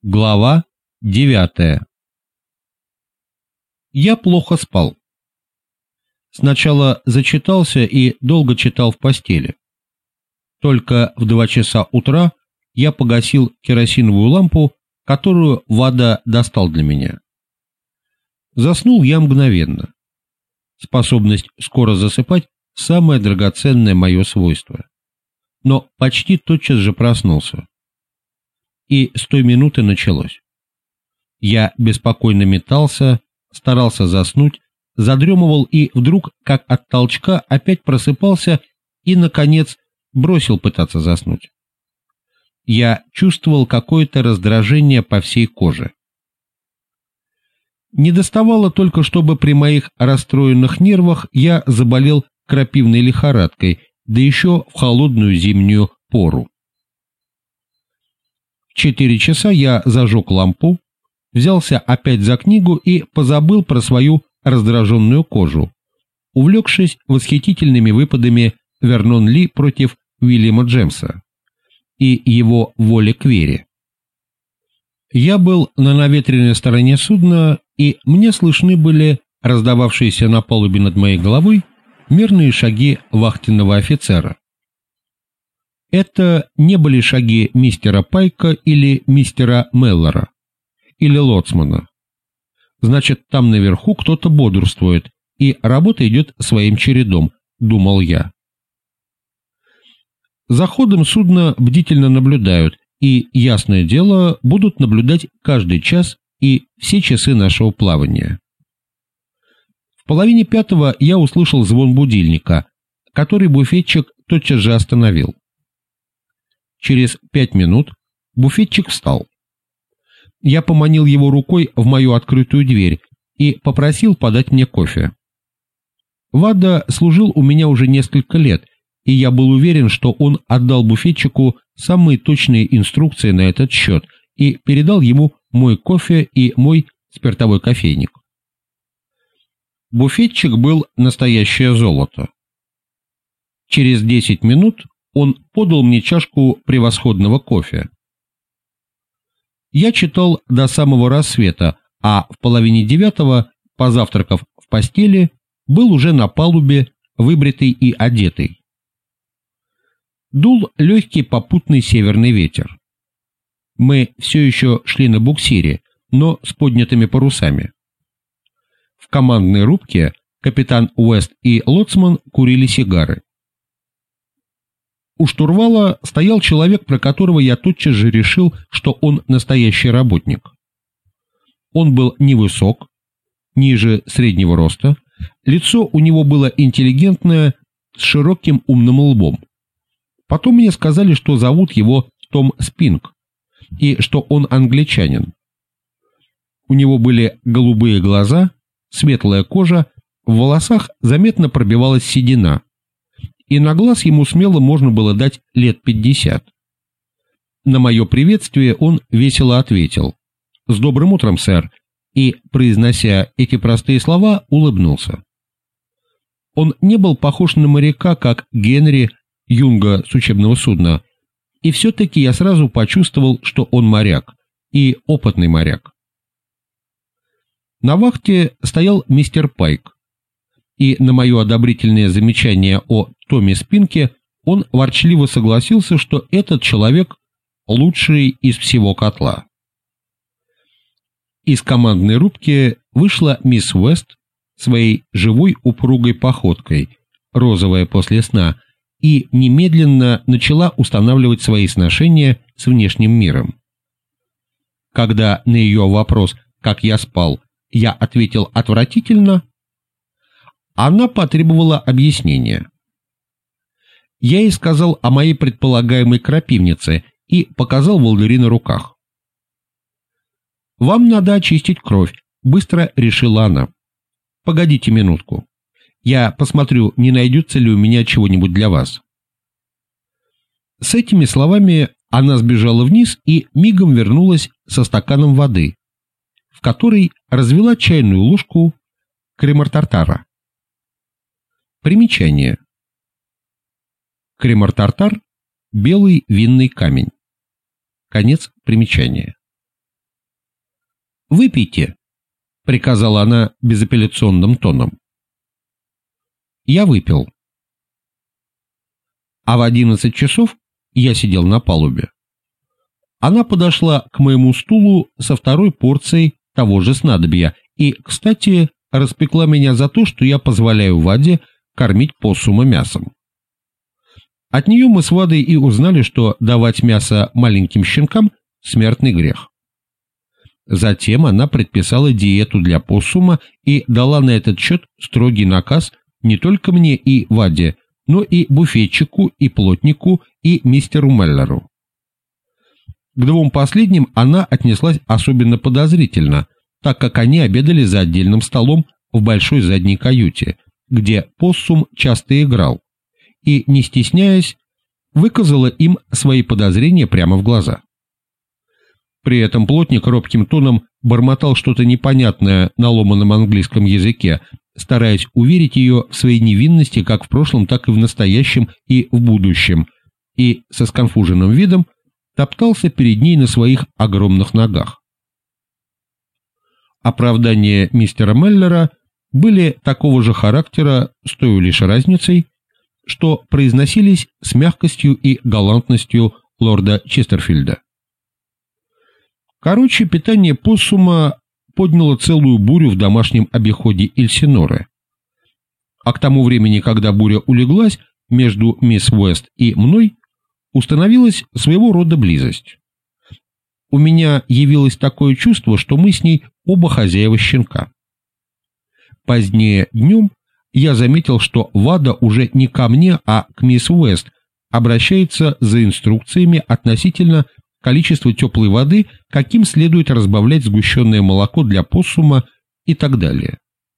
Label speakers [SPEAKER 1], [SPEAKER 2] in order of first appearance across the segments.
[SPEAKER 1] Глава 9. Я плохо спал. Сначала зачитался и долго читал в постели. Только в 2 часа утра я погасил керосиновую лампу, которую Вада достал для меня. Заснул я мгновенно. Способность скоро засыпать – самое драгоценное мое свойство. Но почти тотчас же проснулся. И с той минуты началось. Я беспокойно метался, старался заснуть, задремывал и вдруг, как от толчка, опять просыпался и, наконец, бросил пытаться заснуть. Я чувствовал какое-то раздражение по всей коже. Недоставало только, чтобы при моих расстроенных нервах я заболел крапивной лихорадкой, да еще в холодную зимнюю пору. В 4 часа я зажег лампу, взялся опять за книгу и позабыл про свою раздраженную кожу, увлекшись восхитительными выпадами Вернон Ли против Уильяма Джемса и его воли к вере. Я был на наветренной стороне судна, и мне слышны были раздававшиеся на палубе над моей головой мерные шаги вахтенного офицера. Это не были шаги мистера Пайка или мистера Меллора, или лоцмана. Значит, там наверху кто-то бодрствует, и работа идет своим чередом, думал я. За ходом судна бдительно наблюдают, и, ясное дело, будут наблюдать каждый час и все часы нашего плавания. В 4:30 я услышал звон будильника, который буфетчик тотчас же остановил. Через 5 минут буфетчик встал. Я поманил его рукой в мою открытую дверь и попросил подать мне кофе. Вада служил у меня уже несколько лет, и я был уверен, что он отдал буфетчику самые точные инструкции на этот счет и передал ему мой кофе и мой спиртовой кофейник. Буфетчик был настоящее золото. Через 10 минут он подал мне чашку превосходного кофе. Я читал до самого рассвета, а в 8:30, позавтракав в постели, был уже на палубе, выбритый и одетый. Дул легкий попутный северный ветер. Мы все еще шли на буксире, но с поднятыми парусами. В командной рубке капитан Уэст и лоцман курили сигары. У штурвала стоял человек, про которого я тотчас же решил, что он настоящий работник. Он был невысок, ниже среднего роста, лицо у него было интеллигентное, с широким умным лбом. Потом мне сказали, что зовут его Том Спинк, и что он англичанин. У него были голубые глаза, светлая кожа, в волосах заметно пробивалась седина, и на глаз ему смело можно было дать лет 50. На мое приветствие он весело ответил: «С добрым утром, сэр», и, произнося эти простые слова, улыбнулся. Он не был похож на моряка, как Генри, юнга с учебного судна, и все-таки я сразу почувствовал, что он моряк, и опытный моряк. На вахте стоял мистер Пайк, и на мое одобрительное замечание о Томе Спинке он ворчливо согласился, что этот человек лучший из всего котла. Из командной рубки вышла мисс Уэст своей живой упругой походкой, розовая после сна, и немедленно начала устанавливать свои сношения с внешним миром. Когда на ее вопрос, как я спал, я ответил отвратительно, она потребовала объяснения. Я ей сказал о моей предполагаемой крапивнице и показал волдыри на руках. «Вам надо очистить кровь», — быстро решила она. «Погодите минутку. Я посмотрю, не найдется ли у меня чего-нибудь для вас». С этими словами она сбежала вниз и мигом вернулась со стаканом воды, в которой развела чайную ложку крем-тартара. Примечание. Крем-тартар – белый винный камень. Конец примечания. «Выпейте», — приказала она безапелляционным тоном. Я выпил. А в 11 часов я сидел на палубе. Она подошла к моему стулу со второй порцией того же снадобья и, кстати, распекла меня за то, что я позволяю Ваде кормить поссума мясом. От нее мы с Вадой и узнали, что давать мясо маленьким щенкам – смертный грех. Затем она предписала диету для поссума и дала на этот счет строгий наказ не только мне и Ваде, но и буфетчику, и плотнику, и мистеру Меллеру. К двум последним она отнеслась особенно подозрительно, так как они обедали за отдельным столом в большой задней каюте, где поссум часто играл, и, не стесняясь, выказала им свои подозрения прямо в глаза. При этом плотник робким тоном бормотал что-то непонятное на ломаном английском языке, стараясь уверить ее в своей невинности как в прошлом, так и в настоящем и в будущем, и со сконфуженным видом топтался перед ней на своих огромных ногах. Оправдания мистера Меллера были такого же характера, с той лишь разницей, что произносились с мягкостью и галантностью лорда Честерфильда. Короче, питание поссума подняло целую бурю в домашнем обиходе Эльсиноры. А к тому времени, когда буря улеглась, между мисс Уэст и мной установилась своего рода близость. У меня явилось такое чувство, что мы с ней оба хозяева щенка. Позднее днем я заметил, что Вада уже не ко мне, а к мисс Уэст обращается за инструкциями относительно количества теплой воды, каким следует разбавлять сгущенное молоко для поссума и так далее.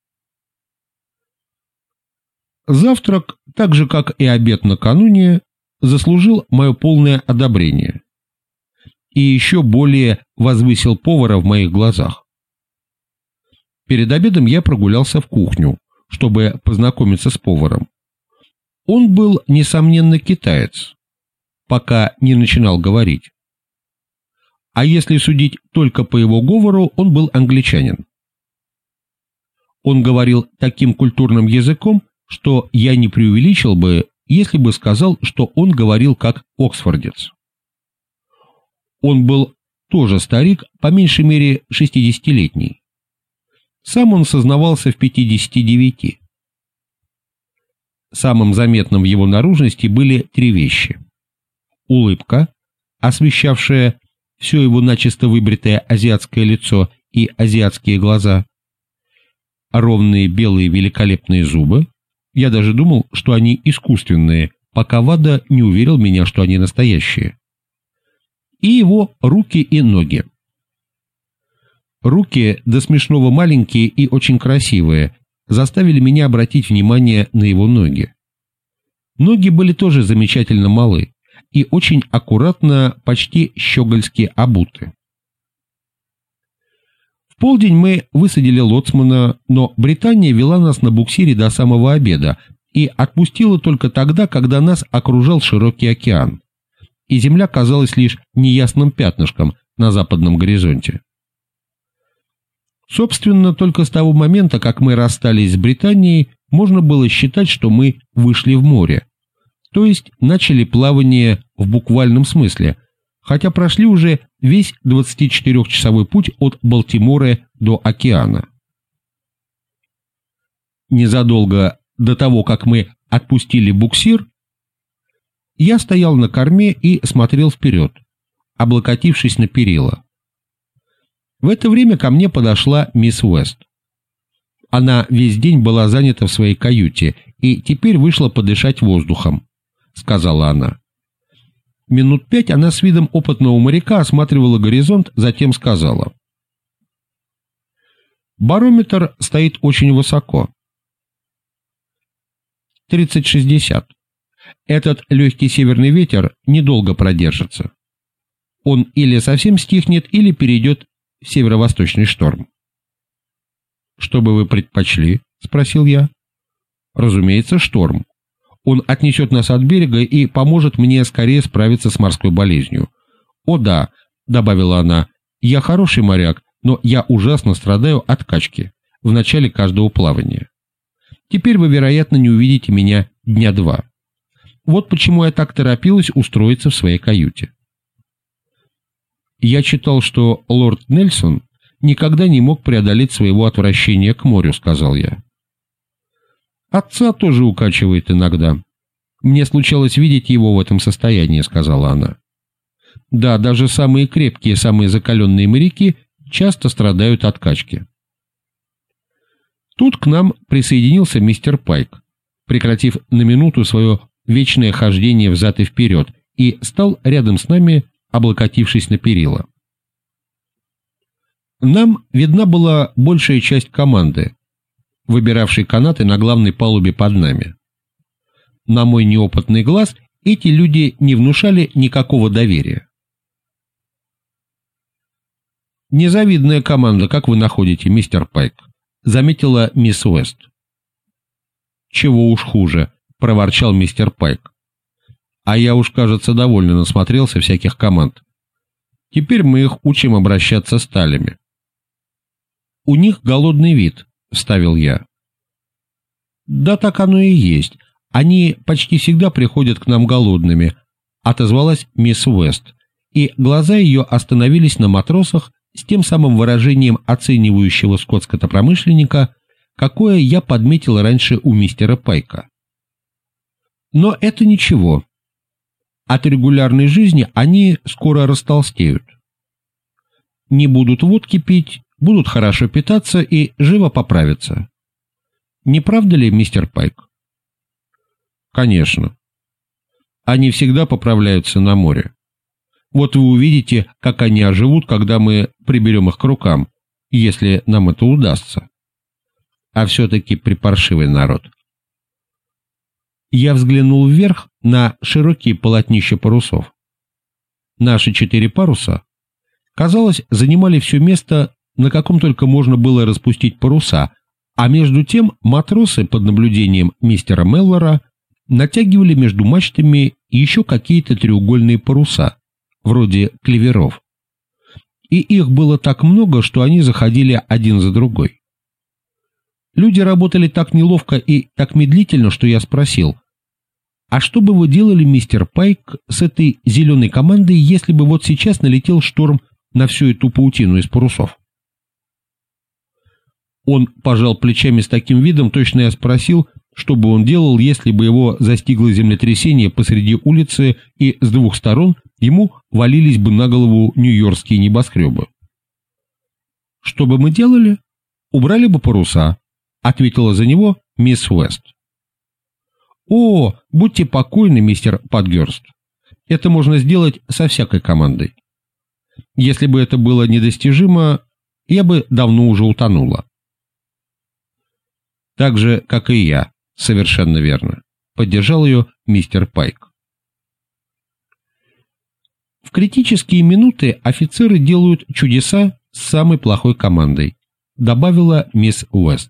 [SPEAKER 1] Завтрак, так же как и обед накануне, заслужил мое полное одобрение и еще более возвысил повара в моих глазах. Перед обедом я прогулялся в кухню, чтобы познакомиться с поваром. Он был, несомненно, китаец, пока не начинал говорить. А если судить только по его говору, он был англичанин. Он говорил таким культурным языком, что я не преувеличил бы, если бы сказал, что он говорил как оксфордец. Он был тоже старик, по меньшей мере 60-летний. Сам он сознавался в 59. Самым заметным в его наружности были три вещи. Улыбка, освещавшая все его начисто выбритое азиатское лицо и азиатские глаза, ровные белые великолепные зубы, я даже думал, что они искусственные, пока Вада не уверил меня, что они настоящие, и его руки и ноги. Руки, до смешного маленькие и очень красивые, заставили меня обратить внимание на его ноги. Ноги были тоже замечательно малы и очень аккуратно, почти щегольски обуты. В полдень мы высадили лоцмана, но Британия вела нас на буксире до самого обеда и отпустила только тогда, когда нас окружал широкий океан, и земля казалась лишь неясным пятнышком на западном горизонте. Собственно, только с того момента, как мы расстались с Британией, можно было считать, что мы вышли в море, то есть начали плавание в буквальном смысле, хотя прошли уже весь 24-часовой путь от Балтимора до океана. Незадолго до того, как мы отпустили буксир, я стоял на корме и смотрел вперед, облокотившись на перила. В это время ко мне подошла мисс Уэст. Она весь день была занята в своей каюте и теперь вышла подышать воздухом, сказала она. Минут 5 она с видом опытного моряка осматривала горизонт, затем сказала: «Барометр стоит очень высоко. 30-60. Этот легкий северный ветер недолго продержится. Он или совсем стихнет, или перейдет в северо-восточный шторм». «Что бы вы предпочли?» — спросил я. «Разумеется, шторм. Он отнесет нас от берега и поможет мне скорее справиться с морской болезнью». «О да», — добавила она, — «я хороший моряк, но я ужасно страдаю от качки в начале каждого плавания. Теперь вы, вероятно, не увидите меня дня 2. Вот почему я так торопилась устроиться в своей каюте. Я читал, что лорд Нельсон никогда не мог преодолеть своего отвращения к морю, сказал я. Отца тоже укачивает иногда. Мне случалось видеть его в этом состоянии, сказала она. Да, даже самые крепкие, самые закаленные моряки часто страдают от качки. Тут к нам присоединился мистер Пайк, прекратив на минуту свое вечное хождение взад и вперед, и стал рядом с нами, облокотившись на перила. Нам видна была большая часть команды, выбиравшей канаты на главной палубе под нами. На мой неопытный глаз эти люди не внушали никакого доверия. «Незавидная команда, как вы находите, мистер Пайк?» — заметила мисс Уэст. «Чего уж хуже», — проворчал мистер Пайк. «А я уж, кажется, довольно насмотрелся всяких команд. Теперь мы их учим обращаться с талями». «У них голодный вид», — вставил я. «Да так оно и есть. Они почти всегда приходят к нам голодными», — отозвалась мисс Уэст, и глаза ее остановились на матросах с тем самым выражением оценивающего скотскотопромышленника, какое я подметил раньше у мистера Пайка. Но это ничего. От регулярной жизни они скоро растолстеют. Не будут водки пить, будут хорошо питаться и живо поправятся. Не правда ли, мистер Пайк? Конечно. Они всегда поправляются на море. Вот вы увидите, как они оживут, когда мы приберем их к рукам, если нам это удастся. А все-таки припаршивый народ. Я взглянул вверх на широкие полотнища парусов. Наши 4 паруса, казалось, занимали все место, на каком только можно было распустить паруса, а между тем матросы под наблюдением мистера Меллора натягивали между мачтами еще какие-то треугольные паруса, вроде клеверов. И их было так много, что они заходили один за другой. Люди работали так неловко и так медлительно, что я спросил: «А что бы вы делали, мистер Пайк, с этой зеленой командой, если бы вот сейчас налетел шторм на всю эту паутину из парусов?» Он пожал плечами с таким видом, точно я спросил, что бы он делал, если бы его застигло землетрясение посреди улицы и с 2 сторон ему валились бы на голову нью-йоркские небоскребы. «Что бы мы делали? Убрали бы паруса», — ответила за него мисс Уэст. «О, будьте покойны, мистер Патгерст. Это можно сделать со всякой командой. Если бы это было недостижимо, я бы давно уже утонула». «Так же, как и я, совершенно верно», — поддержал ее мистер Пайк. «В критические минуты офицеры делают чудеса с самой плохой командой», — добавила мисс Уэст.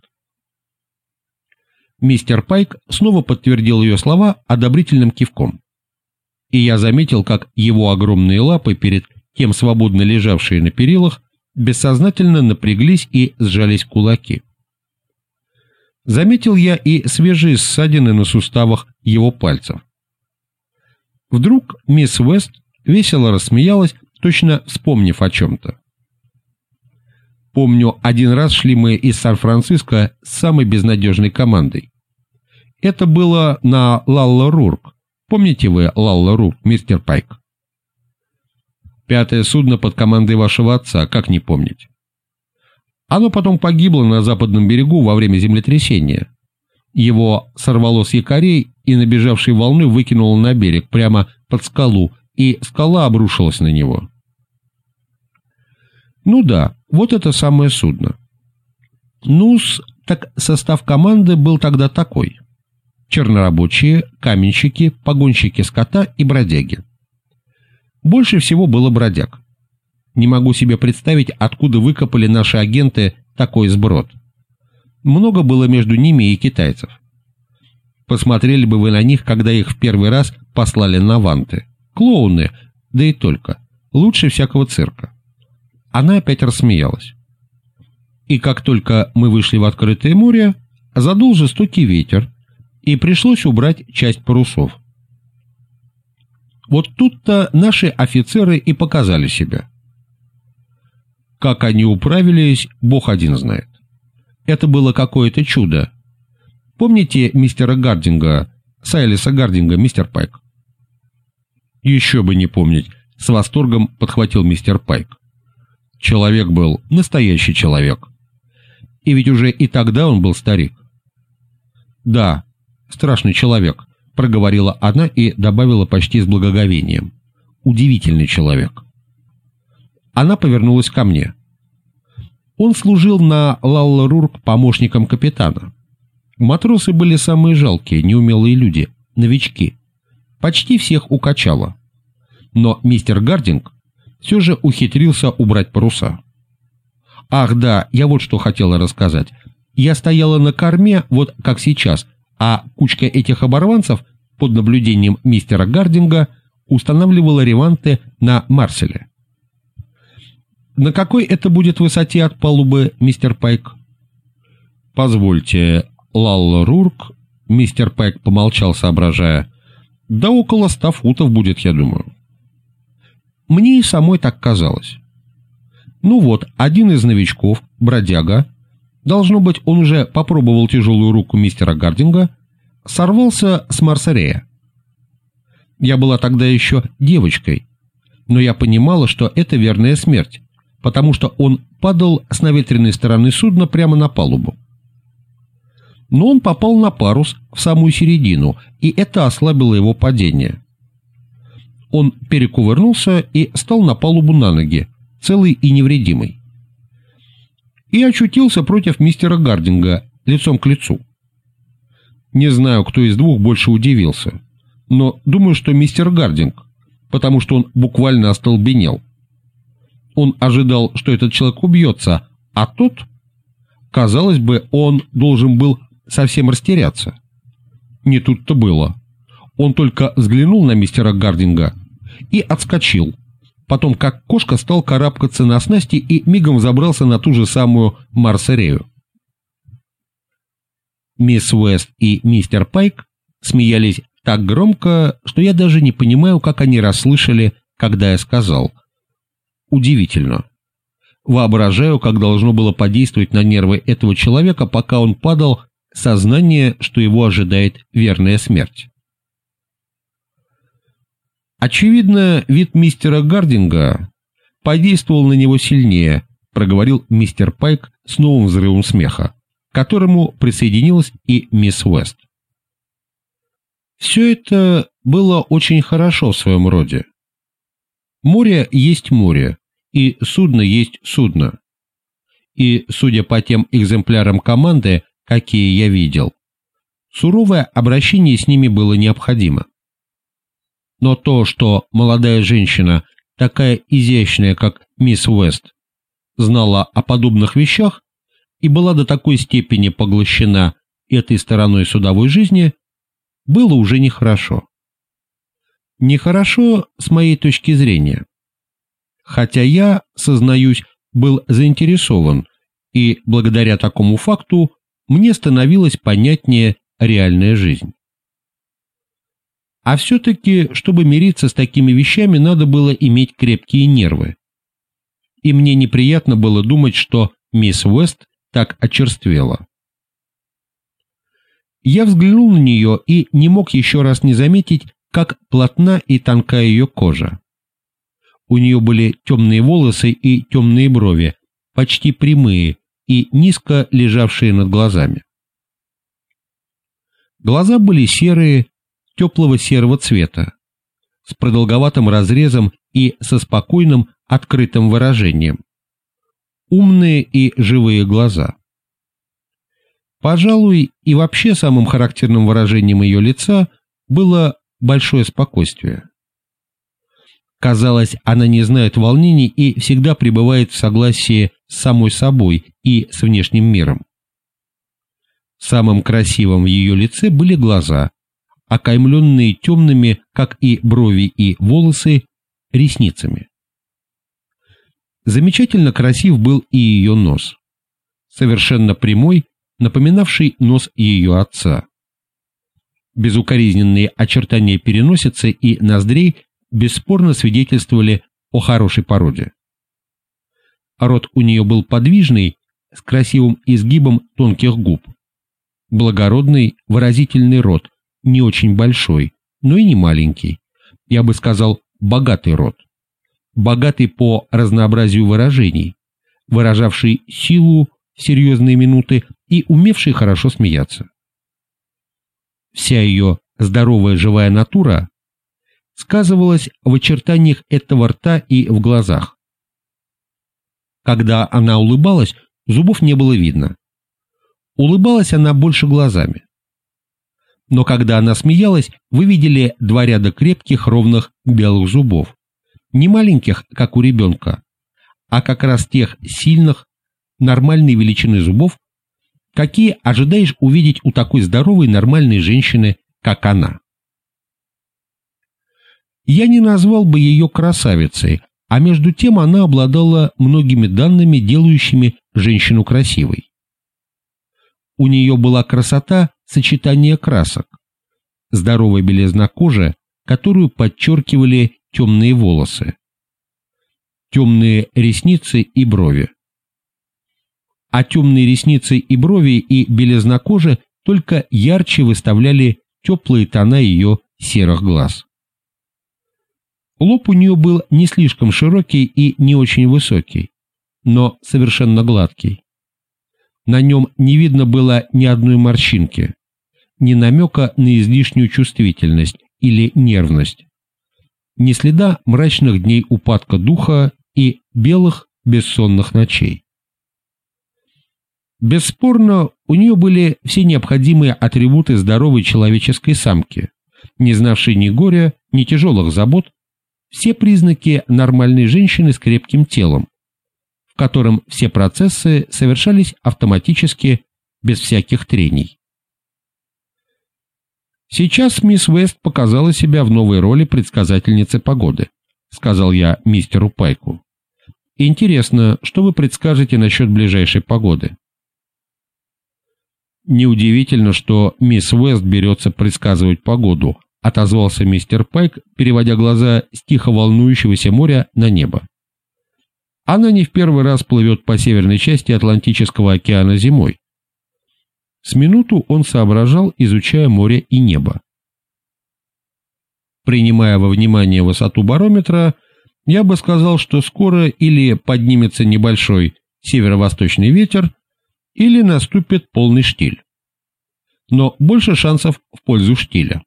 [SPEAKER 1] Мистер Пайк снова подтвердил ее слова одобрительным кивком. И я заметил, как его огромные лапы, перед тем свободно лежавшие на перилах, бессознательно напряглись и сжались в кулаки. Заметил я и свежие ссадины на суставах его пальцев. Вдруг мисс Уэст весело рассмеялась, точно вспомнив о чем-то. «Помню, один раз шли мы из Сан-Франциско с самой безнадежной командой. Это было на Лалла-Рурк. Помните вы Лалла-Рурк, мистер Пайк?» «5-е судно под командой вашего отца, как не помнить? Оно потом погибло на западном берегу во время землетрясения. Его сорвало с якорей и набежавшей волны выкинуло на берег прямо под скалу, и скала обрушилась на него». «Ну да, вот это самое судно. Ну-с, так состав команды был тогда такой: чернорабочие, каменщики, погонщики скота и бродяги. Больше всего было бродяг. Не могу себе представить, откуда выкопали наши агенты такой сброд. Много было между ними и китайцев. Посмотрели бы вы на них, когда их в первый раз послали на ванты. Клоуны, да и только. Лучше всякого цирка». Она опять рассмеялась. И как только мы вышли в открытое море, задул жестокий ветер, и пришлось убрать часть парусов. Вот тут-то наши офицеры и показали себя. Как они управились, Бог один знает. Это было какое-то чудо. Помните мистера Гардинга, Сайлиса Гардинга, мистер Пайк? Еще бы не помнить, с восторгом подхватил мистер Пайк. Человек был настоящий человек. И ведь уже и тогда он был старик. Да, страшный человек, проговорила она и добавила почти с благоговением. Удивительный человек. Она повернулась ко мне. Он служил на Лалла-Рурк помощником капитана. Матросы были самые жалкие, неумелые люди, новички. Почти всех укачало. Но мистер Гардинг все же ухитрился убрать паруса. Ах да, я вот что хотела рассказать. Я стояла на корме, вот как сейчас, а кучка этих оборванцев под наблюдением мистера Гардинга устанавливала реванты на Марселе. На какой это будет высоте от палубы, мистер Пайк? Позвольте, Лалла-Рурк, мистер Пайк помолчал, соображая. Да около 100 футов будет, я думаю. Мне и самой так казалось. Ну вот, один из новичков, бродяга, должно быть, он уже попробовал тяжелую руку мистера Гардинга, сорвался с Марсерея. Я была тогда еще девочкой, но я понимала, что это верная смерть, потому что он падал с наветренной стороны судна прямо на палубу. Но он попал на парус в самую середину, и это ослабило его падение. Он перекувырнулся и стал на палубу на ноги, целый и невредимый. И очутился против мистера Гардинга, лицом к лицу. Не знаю, кто из двух больше удивился, но думаю, что мистер Гардинг, потому что он буквально остолбенел. Он ожидал, что этот человек убьется, а тот, казалось бы, он должен был совсем растеряться. Не тут-то было. Он только взглянул на мистера Гардинга и отскочил. Потом, как кошка, стал карабкаться на снасти и мигом забрался на ту же самую Марсерею. Мисс Уэст и мистер Пайк смеялись так громко, что я даже не понимаю, как они расслышали, когда я сказал. Удивительно. Воображаю, как должно было подействовать на нервы этого человека, пока он падал, сознание, что его ожидает верная смерть. Очевидно, вид мистера Гардинга подействовал на него сильнее, проговорил мистер Пайк с новым взрывом смеха, к которому присоединилась и мисс Уэст. Все это было очень хорошо в своем роде. Море есть море, и судно есть судно. И, судя по тем экземплярам команды, какие я видел, суровое обращение с ними было необходимо. Но то, что молодая женщина, такая изящная, как мисс Уэст, знала о подобных вещах и была до такой степени поглощена этой стороной судовой жизни, было уже нехорошо. Нехорошо с моей точки зрения. Хотя я, сознаюсь, был заинтересован, и благодаря такому факту мне становилась понятнее реальная жизнь. А все-таки, чтобы мириться с такими вещами, надо было иметь крепкие нервы. И мне неприятно было думать, что мисс Уэст так очерствела. Я взглянул на нее и не мог еще раз не заметить, как плотна и тонка ее кожа. У нее были темные волосы и темные брови, почти прямые и низко лежавшие над глазами. Глаза были серые, теплого серого цвета, с продолговатым разрезом и со спокойным, открытым выражением. Умные и живые глаза. Пожалуй, и вообще самым характерным выражением ее лица было большое спокойствие. Казалось, она не знает волнений и всегда пребывает в согласии с самой собой и с внешним миром. Самым красивым в ее лице были глаза, окаймленные темными, как и брови и волосы, ресницами. Замечательно красив был и ее нос. совершенно прямой, напоминавший нос ее отца. Безукоризненные очертания переносицы и ноздрей бесспорно свидетельствовали о хорошей породе. Рот у нее был подвижный, с красивым изгибом тонких губ. Благородный, выразительный рот, не очень большой, но и не маленький. Я бы сказал, богатый рот. Богатый по разнообразию выражений, выражавший силу в серьезные минуты и умевший хорошо смеяться. Вся ее здоровая живая натура сказывалась в очертаниях этого рта и в глазах. Когда она улыбалась, зубов не было видно. Улыбалась она больше глазами. Но когда она смеялась, вы видели два ряда крепких, ровных белых зубов. Не маленьких, как у ребенка, а как раз тех сильных, нормальной величины зубов, какие ожидаешь увидеть у такой здоровой нормальной женщины, как она. Я не назвал бы ее красавицей, а между тем она обладала многими данными, делающими женщину красивой. У нее была красота сочетания красок, здоровая белизна кожи, которую подчеркивали темные волосы, темные ресницы и брови. А темные ресницы и брови и белизна кожи только ярче выставляли теплые тона ее серых глаз. Лоб у нее был не слишком широкий и не очень высокий, но совершенно гладкий. На нем не видно было ни одной морщинки, ни намека на излишнюю чувствительность или нервность, ни следа мрачных дней упадка духа и белых бессонных ночей. Бесспорно, у нее были все необходимые атрибуты здоровой человеческой самки, не знавшей ни горя, ни тяжелых забот, все признаки нормальной женщины с крепким телом, в котором все процессы совершались автоматически, без всяких трений. «Сейчас мисс Уэст показала себя в новой роли предсказательницы погоды», — сказал я мистеру Пайку. «Интересно, что вы предскажете насчет ближайшей погоды?» «Неудивительно, что мисс Уэст берется предсказывать погоду», — отозвался мистер Пайк, переводя глаза с тихо волнующегося моря на небо. «Она не в первый раз плывет по северной части Атлантического океана зимой». С минуту он соображал, изучая море и небо. Принимая во внимание высоту барометра, я бы сказал, что скоро или поднимется небольшой северо-восточный ветер, или наступит полный штиль. Но больше шансов в пользу штиля.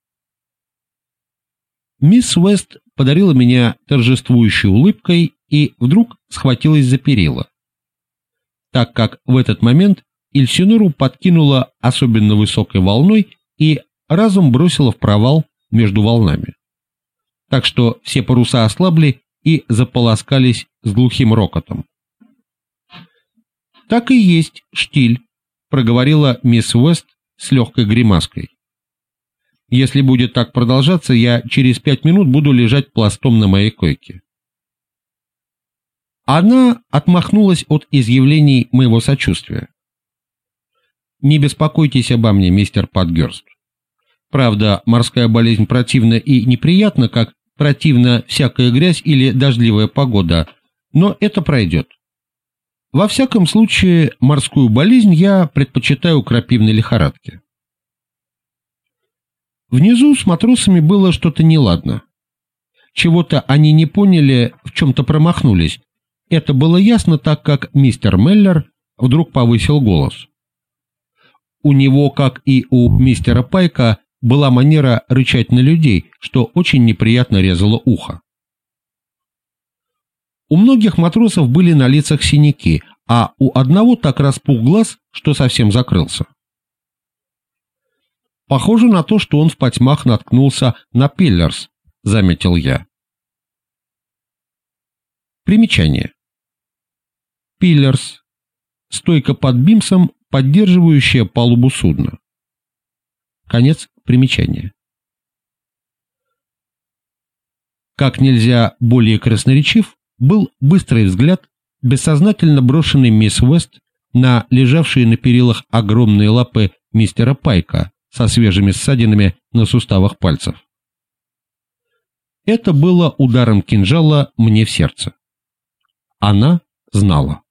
[SPEAKER 1] Мисс Уэст подарила меня торжествующей улыбкой и вдруг схватилась за перила, так как в этот момент Эльсинору подкинула особенно высокой волной и разом бросила в провал между волнами, так что все паруса ослабли и заполоскались с глухим рокотом. «Так и есть штиль», — проговорила мисс Уэст с легкой гримаской. «Если будет так продолжаться, я через 5 минут буду лежать пластом на моей койке». Она отмахнулась от изъявлений моего сочувствия. «Не беспокойтесь обо мне, мистер Патгерст. Правда, морская болезнь противна и неприятна, как противна всякая грязь или дождливая погода, но это пройдет. Во всяком случае, морскую болезнь я предпочитаю крапивной лихорадке». Внизу с матросами было что-то неладно. Чего-то они не поняли, в чем-то промахнулись. Это было ясно, так как мистер Меллер вдруг повысил голос. У него, как и у мистера Пайка, была манера рычать на людей, что очень неприятно резало ухо. У многих матросов были на лицах синяки, а у одного так распух глаз, что совсем закрылся. «Похоже на то, что он в потьмах наткнулся на Пиллерс», — заметил я. Примечание. Пиллерс. Стойка под бимсом, поддерживающая палубу судна. Конец примечания. Как нельзя более красноречив был быстрый взгляд, бессознательно брошенный мисс Уэст на лежавшие на перилах огромные лапы мистера Пайка со свежими ссадинами на суставах пальцев. Это было ударом кинжала мне в сердце. Она знала.